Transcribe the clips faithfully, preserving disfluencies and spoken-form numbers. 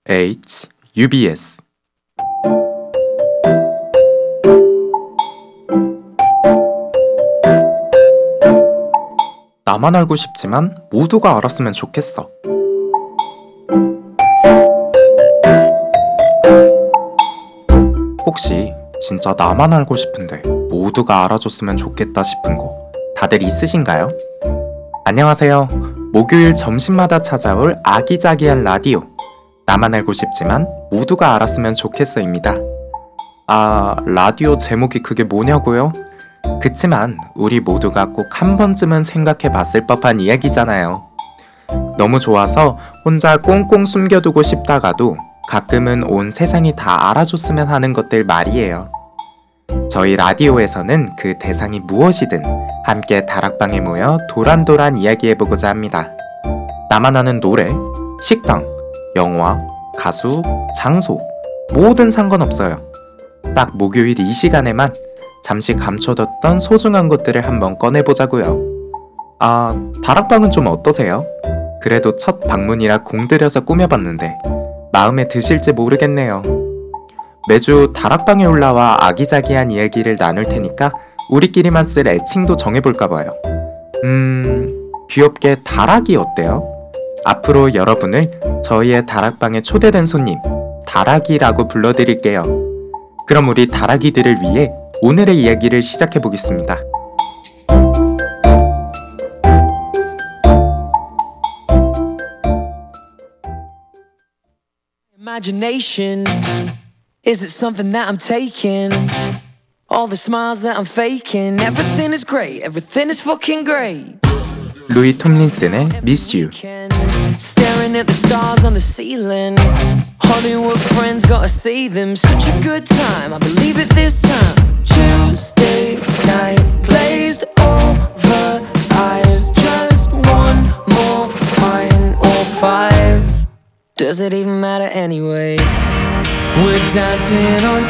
H, 유비에스. 나만 알고 싶지만 모두가 알았으면 좋겠어. 혹시 진짜 나만 알고 싶은데 모두가 알아줬으면 좋겠다 싶은 거 다들 있으신가요? 안녕하세요. 목요일 점심마다 찾아올 아기자기한 라디오, 나만 알고 싶지만 모두가 알았으면 좋겠어입니다. 아, 라디오 제목이 그게 뭐냐고요? 그치만 우리 모두가 꼭 한 번쯤은 생각해 봤을 법한 이야기잖아요. 너무 좋아서 혼자 꽁꽁 숨겨두고 싶다가도 가끔은 온 세상이 다 알아줬으면 하는 것들 말이에요. 저희 라디오에서는 그 대상이 무엇이든 함께 다락방에 모여 도란도란 이야기해보고자 합니다. 나만 아는 노래, 식당, 영화, 가수, 장소, 뭐든 상관없어요. 딱 목요일 이 시간에만 잠시 감춰뒀던 소중한 것들을 한번 꺼내보자고요. 아, 다락방은 좀 어떠세요? 그래도 첫 방문이라 공들여서 꾸며봤는데 마음에 드실지 모르겠네요. 매주 다락방에 올라와 아기자기한 이야기를 나눌 테니까 우리끼리만 쓸 애칭도 정해볼까봐요. 음... 귀엽게 다락이 어때요? 앞으로 여러분을 저희의 다락방에 초대된 손님, 다락이라고 불러드릴게요. 그럼 우리 다락이들을 위해 오늘의 이야기를 시작해보겠습니다. Imagination, is it something that I'm taking? All the smiles that I'm faking, everything is great, everything is fucking great. 루이 톰린슨의 Miss You. Staring at the stars on the ceiling, Hollywood friends gotta see them. Such a good time, I believe it this time. Tuesday night, glazed over eyes, just one more pint or five. Does it even matter anyway? We're dancing on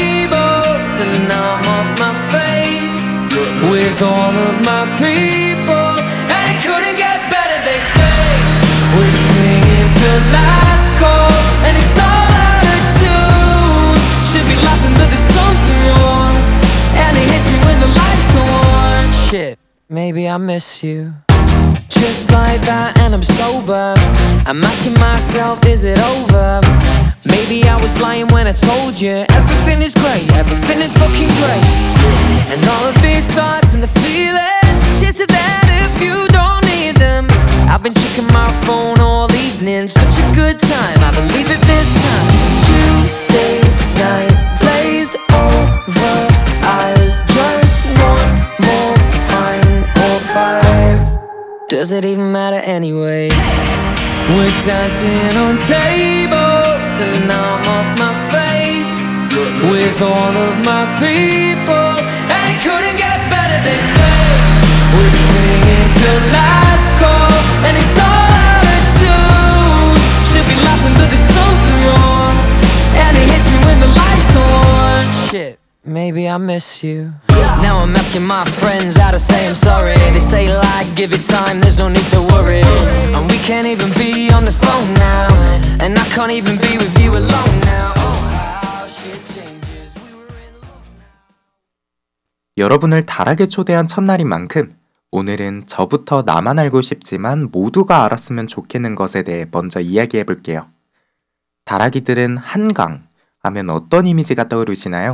tables and I'm off my face with all of my people, and it couldn't get better, they say. We're singing to last call and it's all out of tune. Should be laughing but there's something wrong, and it hits me when the lights go on. Shit, maybe I miss you. Just like that and I'm sober, I'm asking myself, is it over? Maybe I was lying when I told you everything is great, everything is fucking great. And all of these thoughts and the feelings, just so that if you don't need them. I've been checking my phone all evening, such a good time, I believe it this time. Tuesday night, glazed over eyes, just one more pint or five. Does it even matter anyway? We're dancing on tables and I'm off my face with all of my people, and it couldn't get better, they say. We're singing to last call and it's all out of tune. Should be laughing but there's something wrong, and it hits me when the lights go on. Shit, maybe I miss you. Now I'm asking my friends how to say I'm sorry. They say like, give it time, there's no need to worry. And we can't even be on the phone now, and I can't even be with you alone now. Oh, how shit changes. We were in love now. 여러분을 다락에 초대한 첫날인 만큼 오늘은 저부터 나만 알고 싶지만 모두가 알았으면 좋겠는 것에 대해 먼저 이야기해볼게요. 다락이들은 한강 하면 어떤 이미지가 떠오르시나요?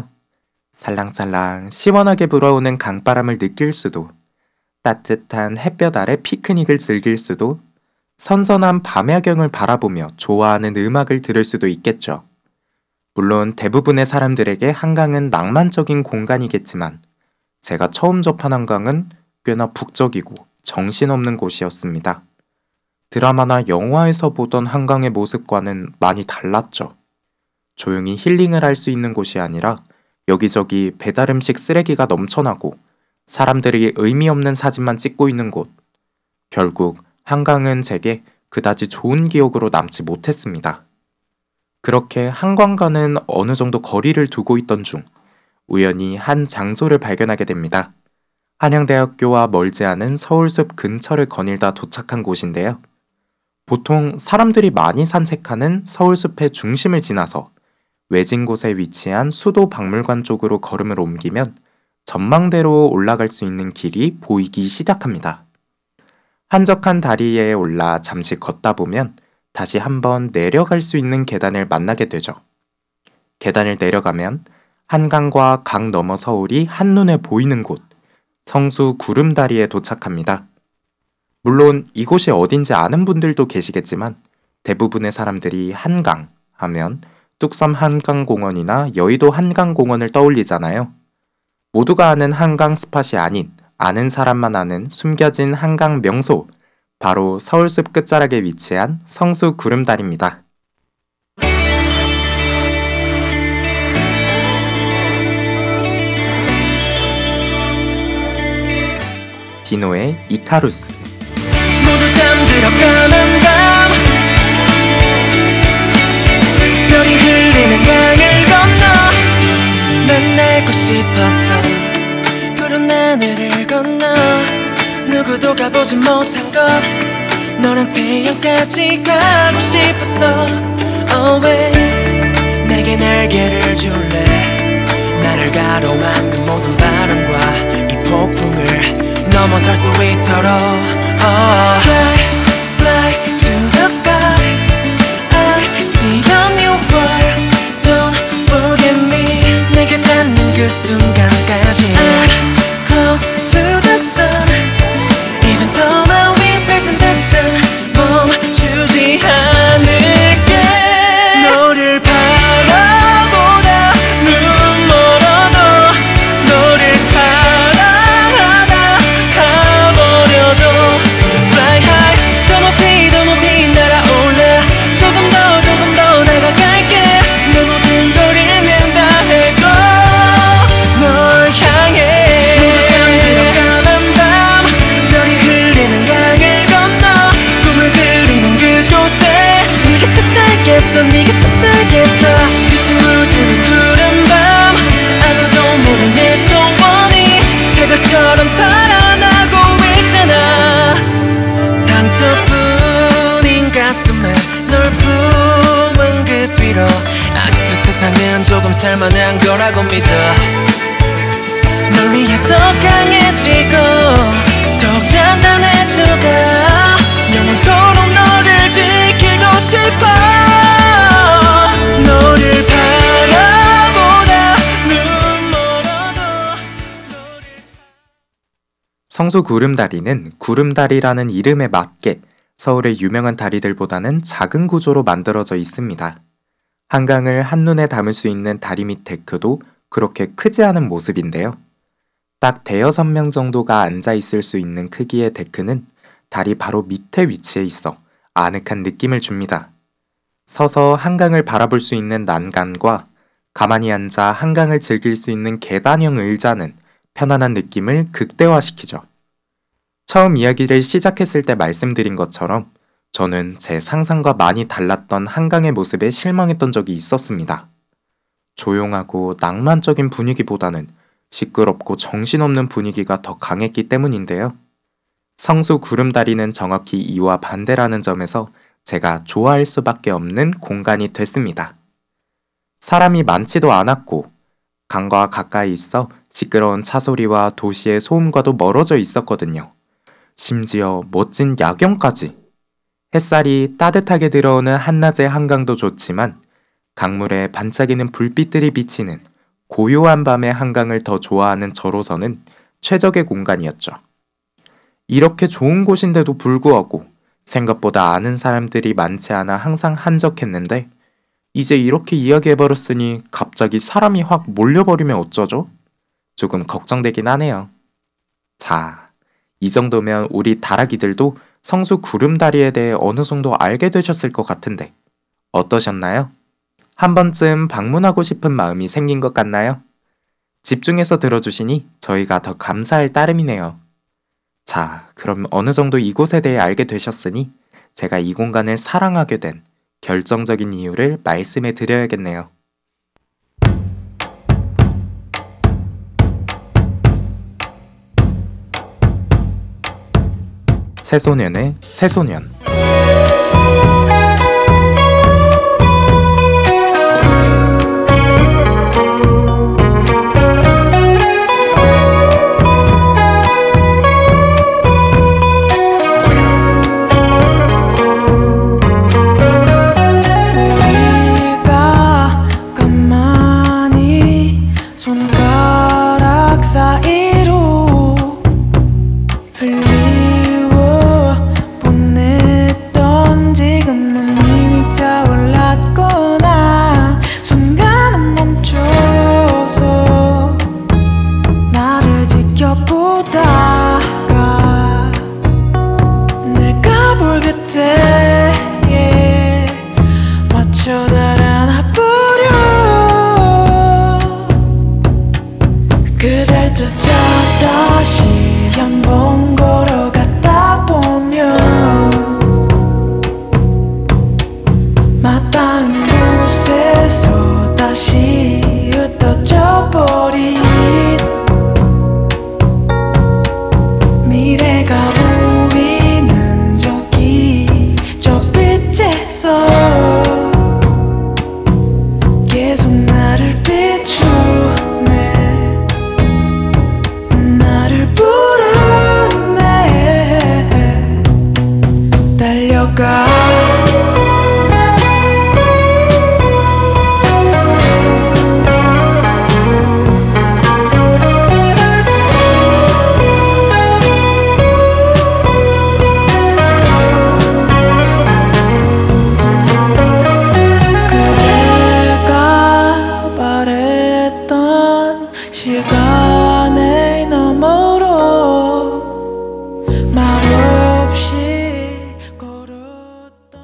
살랑살랑 시원하게 불어오는 강바람을 느낄 수도, 따뜻한 햇볕 아래 피크닉을 즐길 수도, 선선한 밤야경을 바라보며 좋아하는 음악을 들을 수도 있겠죠. 물론 대부분의 사람들에게 한강은 낭만적인 공간이겠지만 제가 처음 접한 한강은 꽤나 북적이고 정신없는 곳이었습니다. 드라마나 영화에서 보던 한강의 모습과는 많이 달랐죠. 조용히 힐링을 할 수 있는 곳이 아니라 여기저기 배달음식 쓰레기가 넘쳐나고 사람들이 의미 없는 사진만 찍고 있는 곳. 결국 한강은 제게 그다지 좋은 기억으로 남지 못했습니다. 그렇게 한강과는 어느 정도 거리를 두고 있던 중 우연히 한 장소를 발견하게 됩니다. 한양대학교와 멀지 않은 서울숲 근처를 거닐다 도착한 곳인데요. 보통 사람들이 많이 산책하는 서울숲의 중심을 지나서 외진 곳에 위치한 수도 박물관 쪽으로 걸음을 옮기면 전망대로 올라갈 수 있는 길이 보이기 시작합니다. 한적한 다리에 올라 잠시 걷다 보면 다시 한번 내려갈 수 있는 계단을 만나게 되죠. 계단을 내려가면 한강과 강 너머 서울이 한눈에 보이는 곳, 성수 구름다리에 도착합니다. 물론 이곳이 어딘지 아는 분들도 계시겠지만 대부분의 사람들이 한강 하면 뚝섬 한강공원이나 여의도 한강공원을 떠올리잖아요. 모두가 아는 한강 스팟이 아닌 아는 사람만 아는 숨겨진 한강 명소, 바로 서울숲 끝자락에 위치한 성수 구름다리입니다. 디노의 이카루스. 모두 잠들어 까만 밤 별이 흐르는 강을 건너 난 날고 싶었어 푸른 하늘을 건너 누구도 가보지 못한 곳 너란 태양까지 가고 싶었어 Always 내게 날개를 줄래 나를 가로막는 모든 바람과 이 폭풍을 넘어설 수 있도록 oh. Fly, fly to the sky I see a new world Don't forget me 내게 닿는 그 순간까지 I'm close to the sun Even though my wings burn the sun 멈추지 않을게 너를 바라보다 눈 멀어도 너를 사랑하다 다 버려도 Fly high 더 높이 더 높이 날아올라 조금 더 조금 더 나아갈게 내 모든 걸 잃는다 해도 널 향해 모두 잠들어 까만 밤 별이 흐르는 강을 건너 꿈을 그리는 그곳에 네 곁에 살겠어 네 곁에 살겠어 빛이 물드는 푸른 밤 아무도 모르는 내 소원이 새벽처럼 살아나고 있잖아 상처뿐인 가슴에 널 품은 그 뒤로 아직도 세상은 조금 살만한 거라고 믿어 널 위해 더 강해지고 더욱 단단해져가 영원토록 너를 지키고 싶어 너를 바라보다 눈 멀어도 너를 성수 구름다리는 구름다리라는 이름에 맞게 서울의 유명한 다리들보다는 작은 구조로 만들어져 있습니다. 한강을 한눈에 담을 수 있는 다리 밑 데크도 그렇게 크지 않은 모습인데요. 딱 대여섯 명 정도가 앉아 있을 수 있는 크기의 데크는 다리 바로 밑에 위치해 있어 아늑한 느낌을 줍니다. 서서 한강을 바라볼 수 있는 난간과 가만히 앉아 한강을 즐길 수 있는 계단형 의자는 편안한 느낌을 극대화시키죠. 처음 이야기를 시작했을 때 말씀드린 것처럼 저는 제 상상과 많이 달랐던 한강의 모습에 실망했던 적이 있었습니다. 조용하고 낭만적인 분위기보다는 시끄럽고 정신없는 분위기가 더 강했기 때문인데요. 성수 구름다리는 정확히 이와 반대라는 점에서 제가 좋아할 수밖에 없는 공간이 됐습니다. 사람이 많지도 않았고 강과 가까이 있어 시끄러운 차소리와 도시의 소음과도 멀어져 있었거든요. 심지어 멋진 야경까지. 햇살이 따뜻하게 들어오는 한낮의 한강도 좋지만 강물에 반짝이는 불빛들이 비치는 고요한 밤의 한강을 더 좋아하는 저로서는 최적의 공간이었죠. 이렇게 좋은 곳인데도 불구하고 생각보다 아는 사람들이 많지 않아 항상 한적했는데 이제 이렇게 이야기해버렸으니 갑자기 사람이 확 몰려버리면 어쩌죠? 조금 걱정되긴 하네요. 자, 이 정도면 우리 다락이들도 성수 구름다리에 대해 어느 정도 알게 되셨을 것 같은데 어떠셨나요? 한 번쯤 방문하고 싶은 마음이 생긴 것 같나요? 집중해서 들어주시니 저희가 더 감사할 따름이네요. 자, 그럼 어느 정도 이곳에 대해 알게 되셨으니 제가 이 공간을 사랑하게 된 결정적인 이유를 말씀해 드려야겠네요. 새소년의 새소년. 쳐달아나 뿌려 그댈 쫓아 다시 연봉 보러 갔다 보면 마땅한 곳에서 다시 흩어져 버린 미래가 보이는 저기 저 빛에서 계속 나를 비추네 나를 부르네 달려가 시간의 너머로 말없이 걸었던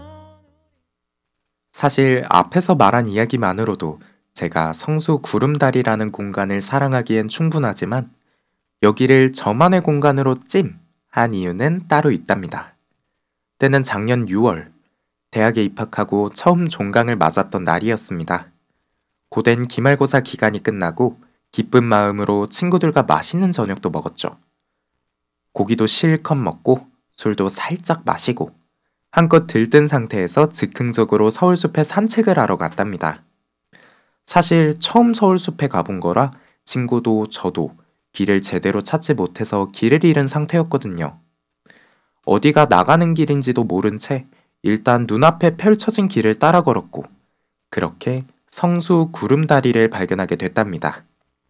사실 앞에서 말한 이야기만으로도 제가 성수 구름다리라는 공간을 사랑하기엔 충분하지만 여기를 저만의 공간으로 찜한 이유는 따로 있답니다. 때는 작년 유월 대학에 입학하고 처음 종강을 맞았던 날이었습니다. 고된 기말고사 기간이 끝나고 기쁜 마음으로 친구들과 맛있는 저녁도 먹었죠. 고기도 실컷 먹고 술도 살짝 마시고 한껏 들뜬 상태에서 즉흥적으로 서울숲에 산책을 하러 갔답니다. 사실 처음 서울숲에 가본 거라 친구도 저도 길을 제대로 찾지 못해서 길을 잃은 상태였거든요. 어디가 나가는 길인지도 모른 채 일단 눈앞에 펼쳐진 길을 따라 걸었고 그렇게 성수 구름다리를 발견하게 됐답니다.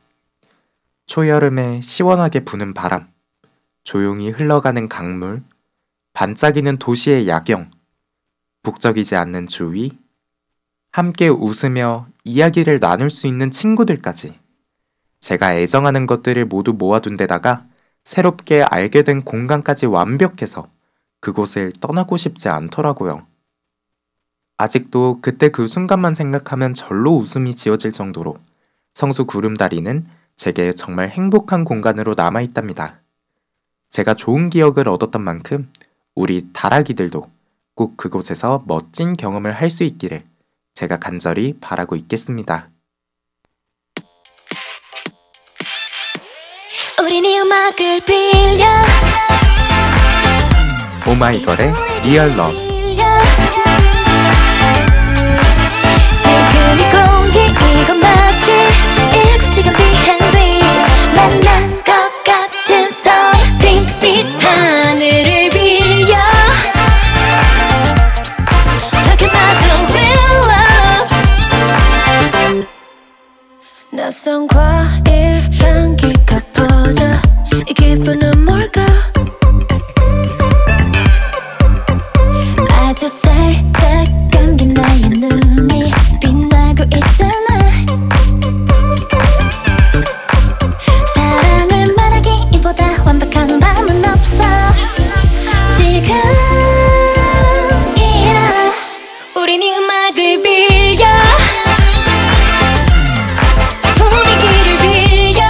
초여름에 시원하게 부는 바람, 조용히 흘러가는 강물, 반짝이는 도시의 야경, 북적이지 않는 주위, 함께 웃으며 이야기를 나눌 수 있는 친구들까지 제가 애정하는 것들을 모두 모아둔 데다가 새롭게 알게 된 공간까지 완벽해서 그곳을 떠나고 싶지 않더라고요. 아직도 그때 그 순간만 생각하면 절로 웃음이 지어질 정도로 성수 구름다리는 제게 정말 행복한 공간으로 남아있답니다. 제가 좋은 기억을 얻었던 만큼 우리 다락이들도 꼭 그곳에서 멋진 경험을 할 수 있기를 제가 간절히 바라고 있겠습니다. 우린 이 음악을 빌려 오마이걸의 리얼 러브. 지금 이 공기 이건 마치 일곱 시간 비행 뒤 만난 것 같은 선 핑크빛 하늘을 빌려 Talking about the real love 낯선 과일 향기가 퍼져 이 기분은 뭘까 아주 살짝 감긴 나의 눈이 빛나고 있잖아 사랑을 말하기보다 완벽한 밤은 없어 지금이야 우린 이 음악을 빌려 분위기를 빌려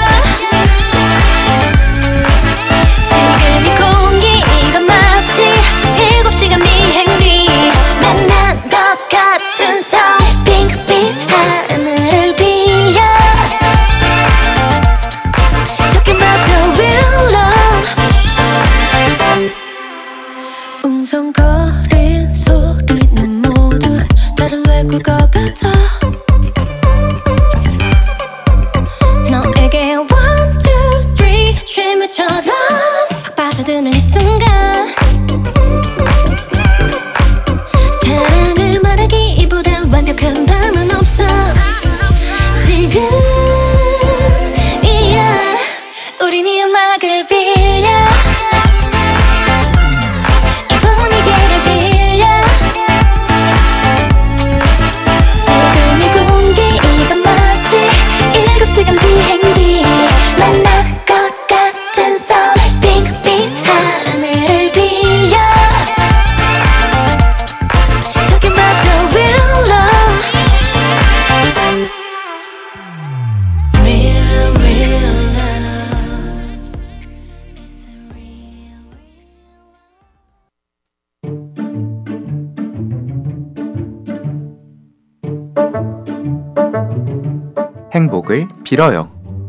지금 이 공기 이건 마치 일곱 시간 비행 뒤 만난 것 같은 성 핑크빛 하늘을 빌려 Talking about the real love 웅성거린 소리는 모두 다른 외국어 같아 너에게 one, two, three 쉴매처럼 팍 빠져드는 이 순간 사랑을 말하기보다 완벽한 밤은 없어 지금이야 우린 이 음악을 빌려 이 분위기를 빌려 지금 행복을 빌어요.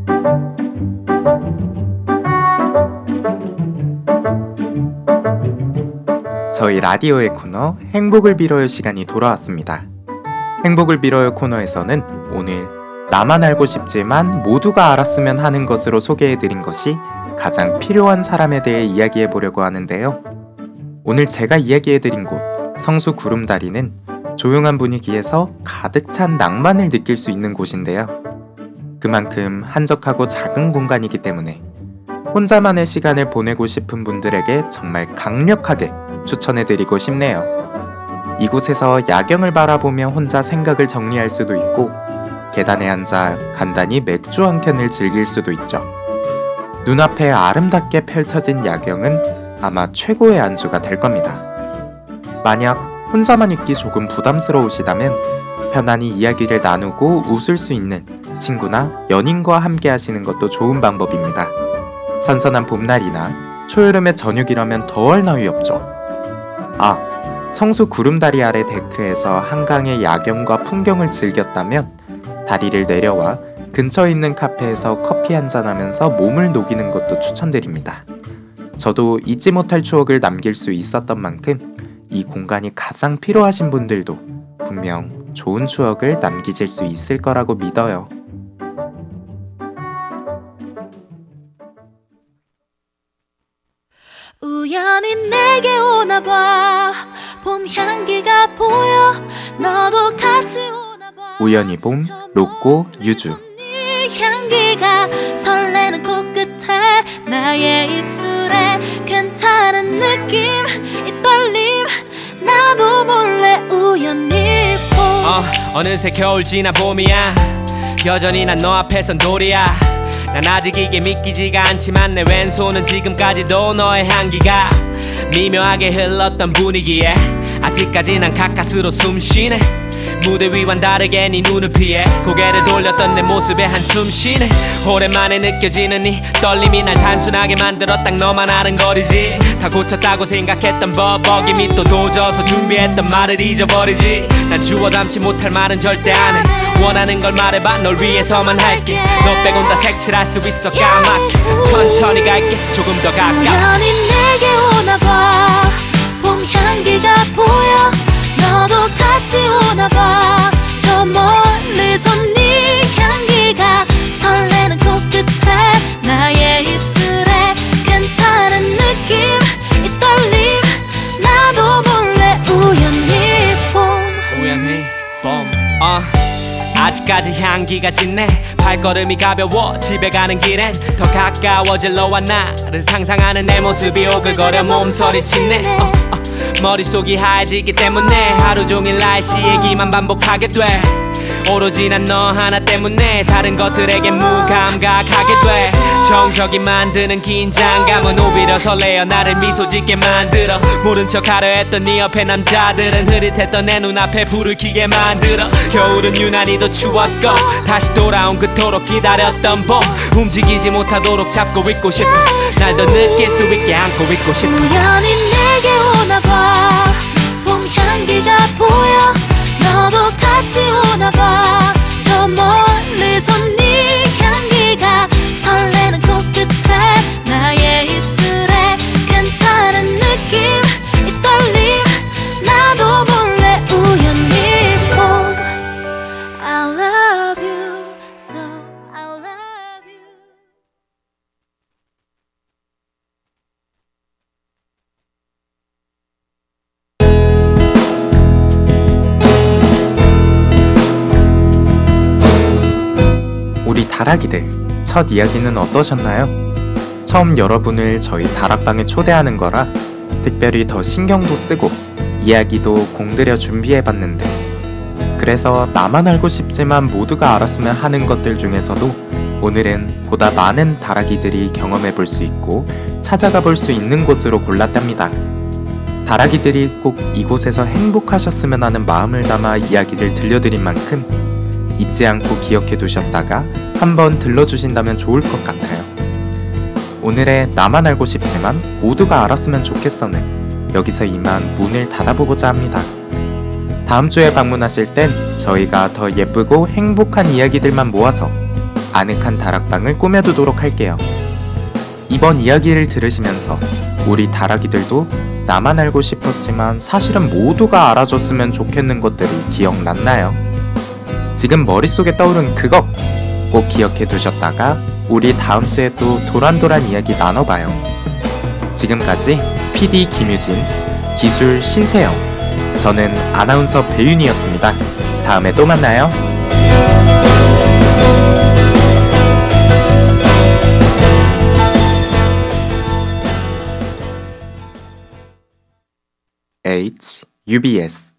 저희 라디오의 코너 행복을 빌어요 시간이 돌아왔습니다. 행복을 빌어요 코너에서는 오늘 나만 알고 싶지만 모두가 알았으면 하는 것으로 소개해드린 것이 가장 필요한 사람에 대해 이야기해보려고 하는데요. 오늘 제가 이야기해드린 곳 성수 구름다리는 조용한 분위기에서 가득 찬 낭만을 느낄 수 있는 곳인데요. 그만큼 한적하고 작은 공간이기 때문에 혼자만의 시간을 보내고 싶은 분들에게 정말 강력하게 추천해드리고 싶네요. 이곳에서 야경을 바라보며 혼자 생각을 정리할 수도 있고 계단에 앉아 간단히 맥주 한 캔을 즐길 수도 있죠. 눈앞에 아름답게 펼쳐진 야경은 아마 최고의 안주가 될 겁니다. 만약 혼자만 있기 조금 부담스러우시다면 편안히 이야기를 나누고 웃을 수 있는 친구나 연인과 함께 하시는 것도 좋은 방법입니다. 선선한 봄날이나 초여름의 저녁이라면 더할 나위 없죠. 아, 성수 구름다리 아래 데크에서 한강의 야경과 풍경을 즐겼다면 다리를 내려와 근처에 있는 카페에서 커피 한잔 하면서 몸을 녹이는 것도 추천드립니다. 저도 잊지 못할 추억을 남길 수 있었던 만큼 이 공간이 가장 필요하신 분들도 분명 좋은 추억을 남기실 수 있을 거라고 믿어요. 우연히 내게 오나봐 봄 향기가 보여 너도 같이 오나봐 우연히 봄, 로꼬, 유주. 네 향기가 설레는 코끝에 나의 입술에 괜찮은 느낌 이 떨림 나도 몰래 우연히 봄 어, 어느새 겨울 지나 봄이야 여전히 난 너 앞에선 돌이야 난 아직 이게 믿기지가 않지만 내 왼손은 지금까지도 너의 향기가 미묘하게 흘렀던 분위기에 아직까지 난 가까스로 숨쉬네 무대 위와는 다르게 네 눈을 피해 고개를 돌렸던 내 모습에 한숨 쉬네 오랜만에 느껴지는 이 떨림이 날 단순하게 만들어 딱 너만 아는 거리지 다 고쳤다고 생각했던 버벅임이 또 도져서 준비했던 말을 잊어버리지 난 주워 담지 못할 말은 절대 안 해 원하는 걸 말해봐 널 위해서만 할게 너 빼곤 다 색칠할 수 있어 까맣게 천천히 갈게 조금 더 가까워 우연히 내게 오나봐 봄 향기가 보여 너도 같이 오나봐 저 멀리서 네 향기가 설레는 코끝에 나의 입술에 괜찮은 느낌 이 떨림 나도 몰래 우연히 봄 우연히 봄 어. 아직까지 향기가 짙네 발걸음이 가벼워 집에 가는 길엔 더 가까워질 너와 나를 상상하는 내 모습이 오글거려 몸서리치네 어, 어. 머릿속이 하얘지기 때문에 하루 종일 날씨 얘기만 반복하게 돼 오로지 난 너 하나 때문에 다른 것들에게 무감각하게 돼 정적이 만드는 긴장감은 오히려 설레어 나를 미소 짓게 만들어 모른 척 하려 했던 네 옆에 남자들은 흐릿했던 내 눈앞에 불을 켜게 만들어 겨울은 유난히 더 추웠고 다시 돌아온 그토록 기다렸던 봄 움직이지 못하도록 잡고 있고 싶어 날 더 느낄 수 있게 안고 있고 싶어 우연히 내게 오나봐 봄 향기가 보여 너도 같이 오나봐 저 멀리서 네 향기가 설레는 코끝에 나의 입술에 괜찮은 느낌 이 떨림 나도 몰래 우연히 봄 I love you so I love you 우리 다락이들, 첫 이야기는 어떠셨나요? 처음 여러분을 저희 다락방에 초대하는 거라 특별히 더 신경도 쓰고 이야기도 공들여 준비해봤는데 그래서 나만 알고 싶지만 모두가 알았으면 하는 것들 중에서도 오늘은 보다 많은 다락이들이 경험해볼 수 있고 찾아가 볼 수 있는 곳으로 골랐답니다. 다락이들이 꼭 이곳에서 행복하셨으면 하는 마음을 담아 이야기를 들려드린 만큼 잊지 않고 기억해 두셨다가 한번 들러주신다면 좋을 것 같아요. 오늘의 나만 알고 싶지만 모두가 알았으면 좋겠어는 여기서 이만 문을 닫아보고자 합니다. 다음 주에 방문하실 땐 저희가 더 예쁘고 행복한 이야기들만 모아서 아늑한 다락방을 꾸며두도록 할게요. 이번 이야기를 들으시면서 우리 다락이들도 나만 알고 싶었지만 사실은 모두가 알아줬으면 좋겠는 것들이 기억났나요? 지금 머릿속에 떠오른 그것 꼭 기억해 두셨다가 우리 다음 주에 또 도란도란 이야기 나눠봐요. 지금까지 피디 김유진, 기술 신채영, 저는 아나운서 배윤이었습니다. 다음에 또 만나요. H, 유비에스